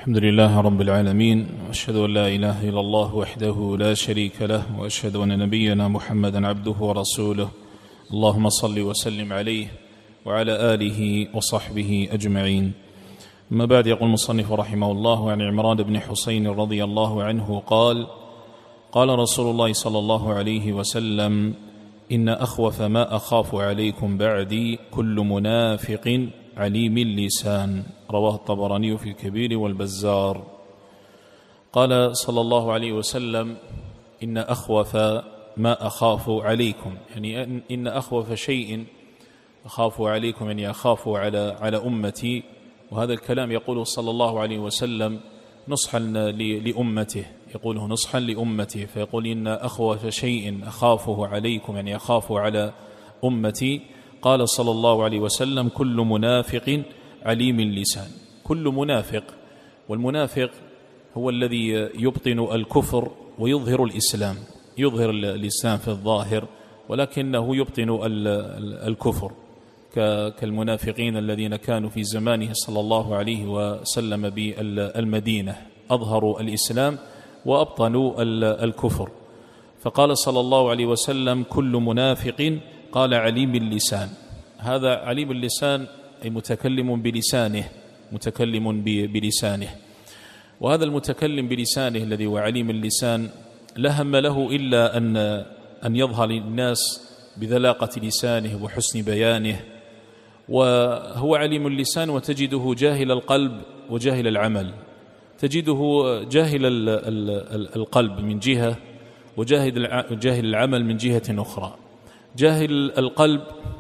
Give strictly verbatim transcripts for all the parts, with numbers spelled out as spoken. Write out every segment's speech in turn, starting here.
الحمد لله رب العالمين، وأشهد أن لا إله إلا الله وحده لا شريك له، وأشهد أن نبينا محمدا عبده ورسوله. اللهم صل وسلم عليه وعلى آله وصحبه أجمعين. أما بعد، يقول المصنف رحمه الله عن عمران بن حسين رضي الله عنه قال: قال رسول الله صلى الله عليه وسلم: إن أخوف ما أخاف عليكم بعدي كل منافق عليم اللسان. رواه الطبراني في الكبير والبزار. قال صلى الله عليه وسلم: إن أخوف ما أخاف عليكم، يعني إن أخوف شيء أخاف عليكم، يعني أخاف على على أمتي. وهذا الكلام يقوله صلى الله عليه وسلم نصحا لأمته، يقوله نصحا لأمته، فيقول: إن أخوف شيء أخافه عليكم، يعني أخاف على أمتي. قال صلى الله عليه وسلم: كل منافق عليم اللسان. كل منافق، والمنافق هو الذي يبطن الكفر ويظهر الإسلام، يظهر الإسلام في الظاهر ولكنه يبطن الكفر، كالمنافقين الذين كانوا في زمانه صلى الله عليه وسلم بالمدينة، أظهروا الإسلام وأبطنوا الكفر. فقال صلى الله عليه وسلم: كل منافق، قال عليم اللسان. هذا عليم اللسان أي متكلم بلسانه، متكلم بلسانه. وهذا المتكلم بلسانه الذي هو عليم اللسان لا هم له إلا أن أن يظهر للناس بذلاقة لسانه وحسن بيانه. وهو عليم اللسان وتجده جاهل القلب وجاهل العمل، تجده جاهل القلب من جهة وجاهل العمل من جهة أخرى. جاهل القلب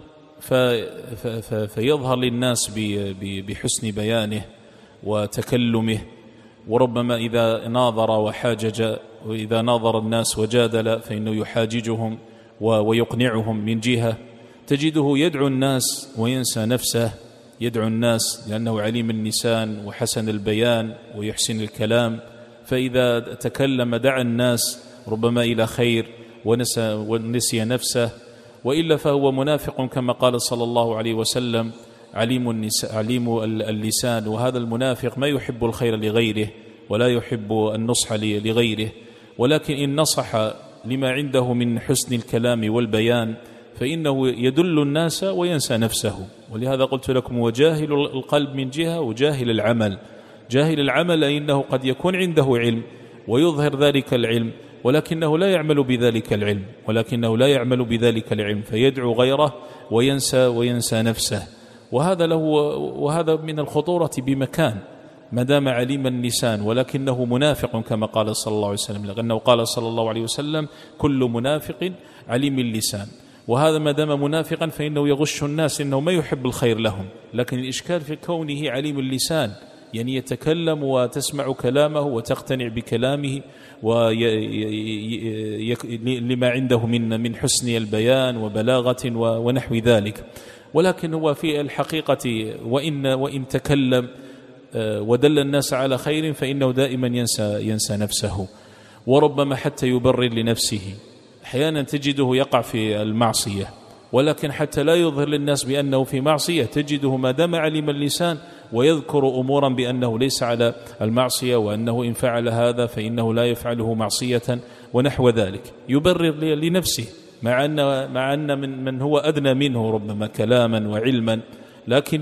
فيظهر للناس بحسن بيانه وتكلمه، وربما إذا ناظر وحاجج، وإذا ناظر الناس وجادل فإنه يحاججهم ويقنعهم من جهة. تجده يدعو الناس وينسى نفسه، يدعو الناس لأنه عليم اللسان وحسن البيان ويحسن الكلام، فإذا تكلم دعا الناس ربما إلى خير ونسى, ونسي نفسه. وإلا فهو منافق كما قال صلى الله عليه وسلم: عليم عليم اللسان. وهذا المنافق ما يحب الخير لغيره ولا يحب النصح لغيره، ولكن إن نصح لما عنده من حسن الكلام والبيان فإنه يدل الناس وينسى نفسه. ولهذا قلت لكم: وجاهل القلب من جهة وجاهل العمل. جاهل العمل أي أنه قد يكون عنده علم ويظهر ذلك العلم، ولكنه لا يعمل بذلك العلم ولكنه لا يعمل بذلك العلم فيدعو غيره وينسى وينسى نفسه. وهذا له وهذا من الخطورة بمكان ما دام عليم اللسان ولكنه منافق كما قال صلى الله عليه وسلم، لأنه قال صلى الله عليه وسلم: كل منافق عليم اللسان. وهذا ما دام منافقا فإنه يغش الناس، إنه ما يحب الخير لهم، لكن الإشكال في كونه عليم اللسان، يعني يتكلم وتسمع كلامه وتقتنع بكلامه ولما عنده من من حسن البيان وبلاغة ونحو ذلك. ولكن هو في الحقيقة وإن وإن تكلم ودل الناس على خير فإنه دائما ينسى ينسى نفسه، وربما حتى يبرر لنفسه. أحيانا تجده يقع في المعصية، ولكن حتى لا يظهر للناس بأنه في معصية تجده ما دام علم اللسان ويذكر أمورا بأنه ليس على المعصية، وأنه إن فعل هذا فإنه لا يفعله معصية ونحو ذلك، يبرر لنفسه، مع أن مع أن من من هو أدنى منه ربما كلاما وعلما، لكن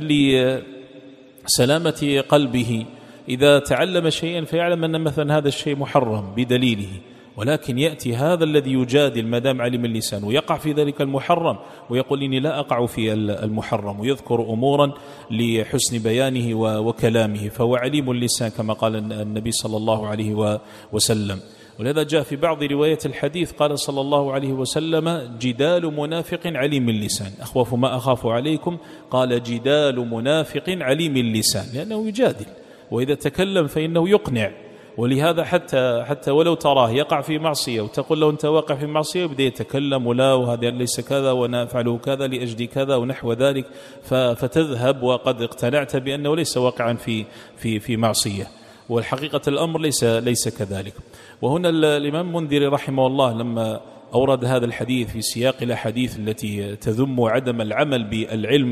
لسلامة قلبه إذا تعلم شيئا فيعلم أن مثلا هذا الشيء محرم بدليله، ولكن يأتي هذا الذي يجادل ما دام علم اللسان ويقع في ذلك المحرم ويقول: إني لا أقع في المحرم، ويذكر أمورا لحسن بيانه وكلامه، فهو عليم اللسان كما قال النبي صلى الله عليه وسلم. ولهذا جاء في بعض روايات الحديث قال صلى الله عليه وسلم: جدال منافق عليم اللسان. أخوف ما أخاف عليكم، قال: جدال منافق عليم اللسان، لأنه يجادل، وإذا تكلم فإنه يقنع. ولهذا حتى حتى ولو تراه يقع في معصية وتقول له: أنت واقع في معصية، وبدأ يتكلم: ولا، وهذا ليس كذا، وأنا أفعله كذا لأجل كذا ونحو ذلك، فتذهب وقد اقتنعت بأنه ليس واقعا في في في معصية، والحقيقة الأمر ليس ليس كذلك. وهنا الإمام منذر رحمه الله لما أورد هذا الحديث في سياق الأحاديث التي تذم عدم العمل بالعلم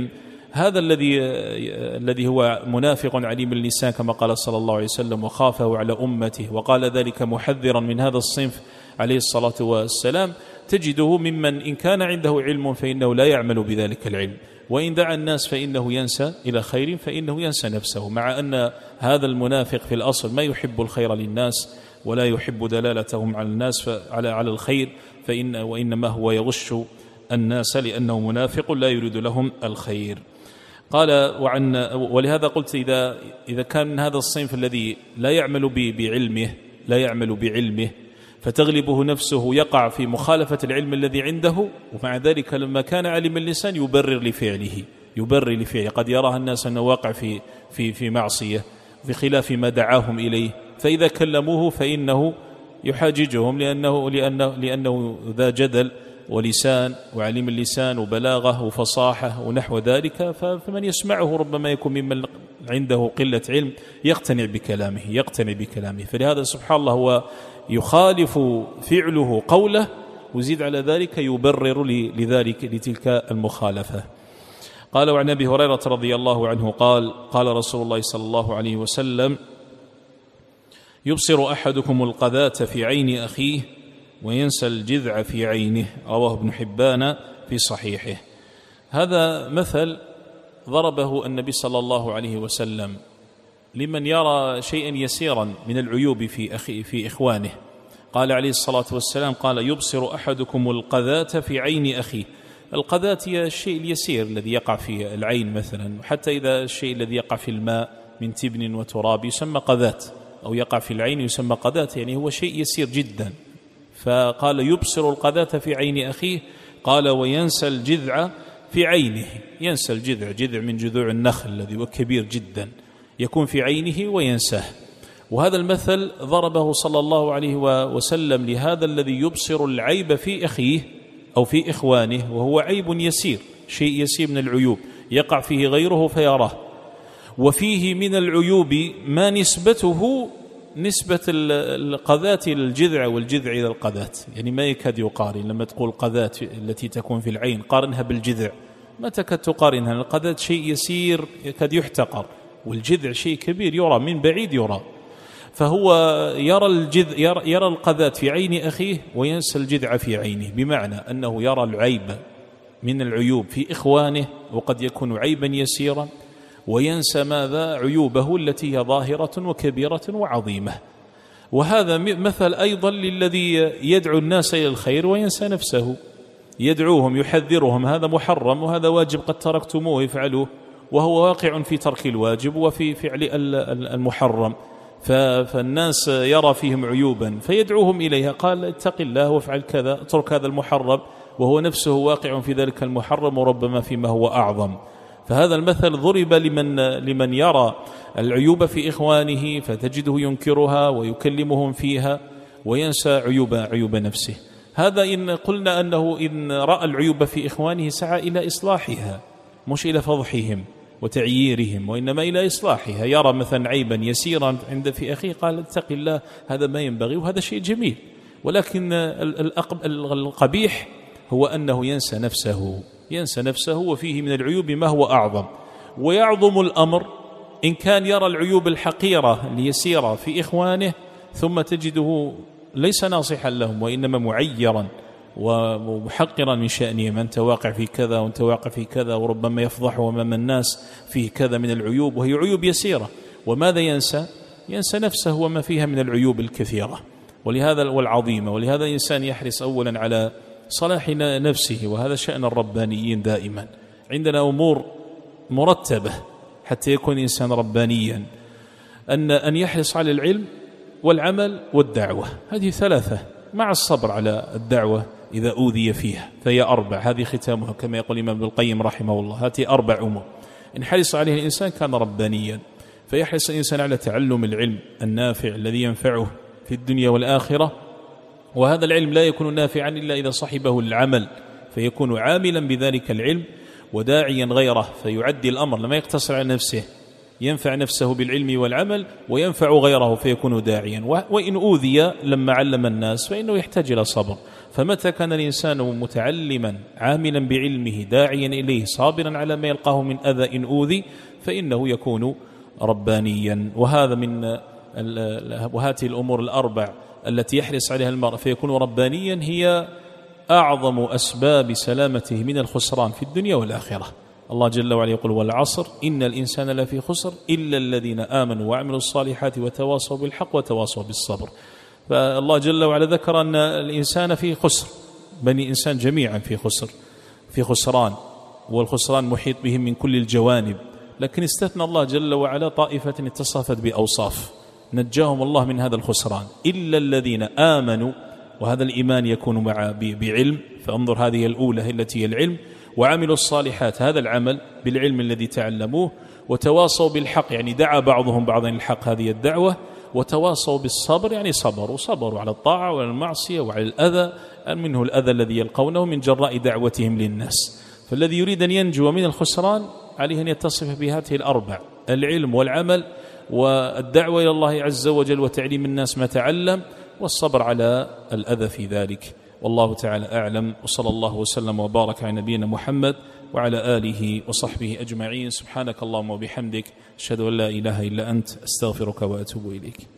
هذا الذي الذي هو منافق عليم اللسان كما قال صلى الله عليه وسلم وخافه على أمته وقال ذلك محذرا من هذا الصنف عليه الصلاة والسلام، تجده ممن إن كان عنده علم فإنه لا يعمل بذلك العلم، وإن دعا الناس فإنه ينسى إلى خير فإنه ينسى نفسه، مع أن هذا المنافق في الأصل ما يحب الخير للناس ولا يحب دلالتهم على الناس على على الخير، فإن وإنما هو يغش الناس لأنه منافق لا يريد لهم الخير. قال وعن ولهذا قلت إذا إذا كان من هذا الصنف الذي لا يعمل بعلمه لا يعمل بعلمه فتغلبه نفسه يقع في مخالفة العلم الذي عنده، ومع ذلك لما كان علم اللسان يبرر لفعله يبرر لفعله قد يراها الناس أنه واقع في في في معصية في خلاف ما دعاهم إليه، فإذا كلموه فإنه يحاججهم لأنه لأنه لأنه ذا جدل ولسان وعلم اللسان وبلاغه وفصاحة ونحو ذلك، فمن يسمعه ربما يكون ممن عنده قلة علم يقتنع بكلامه يقتنع بكلامه فلهذا سبحان الله هو يخالف فعله قوله وزيد على ذلك يبرر لذلك لتلك المخالفة. قال وعن أبي هريرة رضي الله عنه قال قال رسول الله صلى الله عليه وسلم: يبصر أحدكم القذاة في عين أخيه وينسى الجذع في عينه، رواه ابن حبان في صحيحه. هذا مثل ضربه النبي صلى الله عليه وسلم لمن يرى شيئا يسيرا من العيوب في أخي في إخوانه. قال عليه الصلاة والسلام قال: يبصر أحدكم القذاة في عين أخيه. القذاة هي الشيء اليسير الذي يقع في العين مثلا، وحتى إذا الشيء الذي يقع في الماء من تبن وتراب يسمى قذاة، أو يقع في العين يسمى قذاة، يعني هو شيء يسير جدا. فقال: يبصر القذاة في عين أخيه، قال: وينسى الجذع في عينه. ينسى الجذع، جذع من جذوع النخل الذي هو كبير جدا يكون في عينه وينساه. وهذا المثل ضربه صلى الله عليه وسلم لهذا الذي يبصر العيب في أخيه أو في إخوانه، وهو عيب يسير، شيء يسير من العيوب يقع فيه غيره فيراه، وفيه من العيوب ما نسبته نسبة القذاة إلى الجذع والجذع إلى القذاة، يعني ما يكاد يقارن. لما تقول قذاة التي تكون في العين قارنها بالجذع، ما تكاد تقارنها. القذاة شيء يسير يكاد يحتقر، والجذع شيء كبير يرى من بعيد يرى. فهو يرى الجذع يرى, يرى القذاة في عين أخيه وينسى الجذع في عينه، بمعنى أنه يرى العيب من العيوب في إخوانه وقد يكون عيبا يسيرا، وينسى ماذا؟ عيوبه التي هي ظاهرة وكبيرة وعظيمة. وهذا مثل أيضا للذي يدعو الناس إلى الخير وينسى نفسه، يدعوهم يحذرهم هذا محرم وهذا واجب قد تركتموه افعلوه، وهو واقع في ترك الواجب وفي فعل المحرم، فالناس يرى فيهم عيوبا فيدعوهم إليها، قال: اتق الله وافعل كذا، اترك هذا المحرم، وهو نفسه واقع في ذلك المحرم وربما فيما هو أعظم. فهذا المثل ضرب لمن لمن يرى العيوب في إخوانه فتجده ينكرها ويكلمهم فيها وينسى عيوب عيوب نفسه. هذا إن قلنا أنه إن رأى العيوب في إخوانه سعى إلى إصلاحها، مش إلى فضحهم وتعييرهم، وإنما إلى إصلاحها. يرى مثلا عيبا يسيرا عند في أخيه قال: اتق الله، هذا ما ينبغي وهذا شيء جميل. ولكن القبيح هو أنه ينسى نفسه ينسى نفسه وفيه من العيوب ما هو أعظم. ويعظم الأمر إن كان يرى العيوب الحقيرة اليسيرة في إخوانه ثم تجده ليس ناصحا لهم وإنما معيرا ومحقرا من شأنهم، أنت واقع في كذا وأنت واقع في كذا، وربما يفضحه أمام الناس فيه كذا من العيوب وهي عيوب يسيرة. وماذا ينسى؟ ينسى نفسه وما فيها من العيوب الكثيرة ولهذا والعظيمة. ولهذا الإنسان يحرص أولا على صلاح نفسه، وهذا شأن الربانيين دائما. عندنا أمور مرتبة حتى يكون إنسان ربانيا، أن أن يحرص على العلم والعمل والدعوة، هذه ثلاثة، مع الصبر على الدعوة إذا أوذي فيها، فهي أربع، هذه ختامها كما يقول الإمام ابن القيم رحمه الله. هذه أربع أمور إن حرص عليه الإنسان كان ربانيا. فيحرص الإنسان على تعلم العلم النافع الذي ينفعه في الدنيا والآخرة، وهذا العلم لا يكون نافعا إلا إذا صحبه العمل، فيكون عاملا بذلك العلم وداعيا غيره، فيعدي الأمر لما يقتصر على نفسه ينفع نفسه بالعلم والعمل وينفع غيره فيكون داعيا. وإن أوذي لما علم الناس فإنه يحتاج إلى صبر. فمتى كان الإنسان متعلما عاملا بعلمه داعيا إليه صابرا على ما يلقاه من أذى إن أوذي فإنه يكون ربانيا. وهذا من وهذه الأمور الأربع التي يحرص عليها المرء فيكون ربانيا هي أعظم أسباب سلامته من الخسران في الدنيا والآخرة. الله جل وعلا يقول والعصر إن الإنسان لفي خسر إلا الذين آمنوا وعملوا الصالحات وتواصوا بالحق وتواصوا بالصبر. فالله جل وعلا ذكر أن الإنسان في خسر، بني الإنسان جميعا في خسر في خسران، والخسران محيط بهم من كل الجوانب، لكن استثنى الله جل وعلا طائفة اتصفت بأوصاف نجاهم الله من هذا الخسران إلا الذين آمنوا، وهذا الإيمان يكون مع بعلم، فانظر هذه الأولى التي هي العلم، وعملوا الصالحات هذا العمل بالعلم الذي تعلموه، وتواصوا بالحق يعني دعا بعضهم بعضا الحق هذه الدعوة، وتواصوا بالصبر يعني صبروا صبروا على الطاعة وعلى المعصية وعلى الأذى منه الأذى الذي يلقونه من جراء دعوتهم للناس. فالذي يريد أن ينجو من الخسران عليه أن يتصف بهذه الأربع: العلم والعمل والدعوة إلى الله عز وجل وتعليم الناس ما تعلم والصبر على الأذى في ذلك. والله تعالى أعلم، وصلى الله وسلم وبارك على نبينا محمد وعلى آله وصحبه أجمعين. سبحانك اللهم وبحمدك أشهد أن لا إله إلا أنت أستغفرك وأتوب إليك.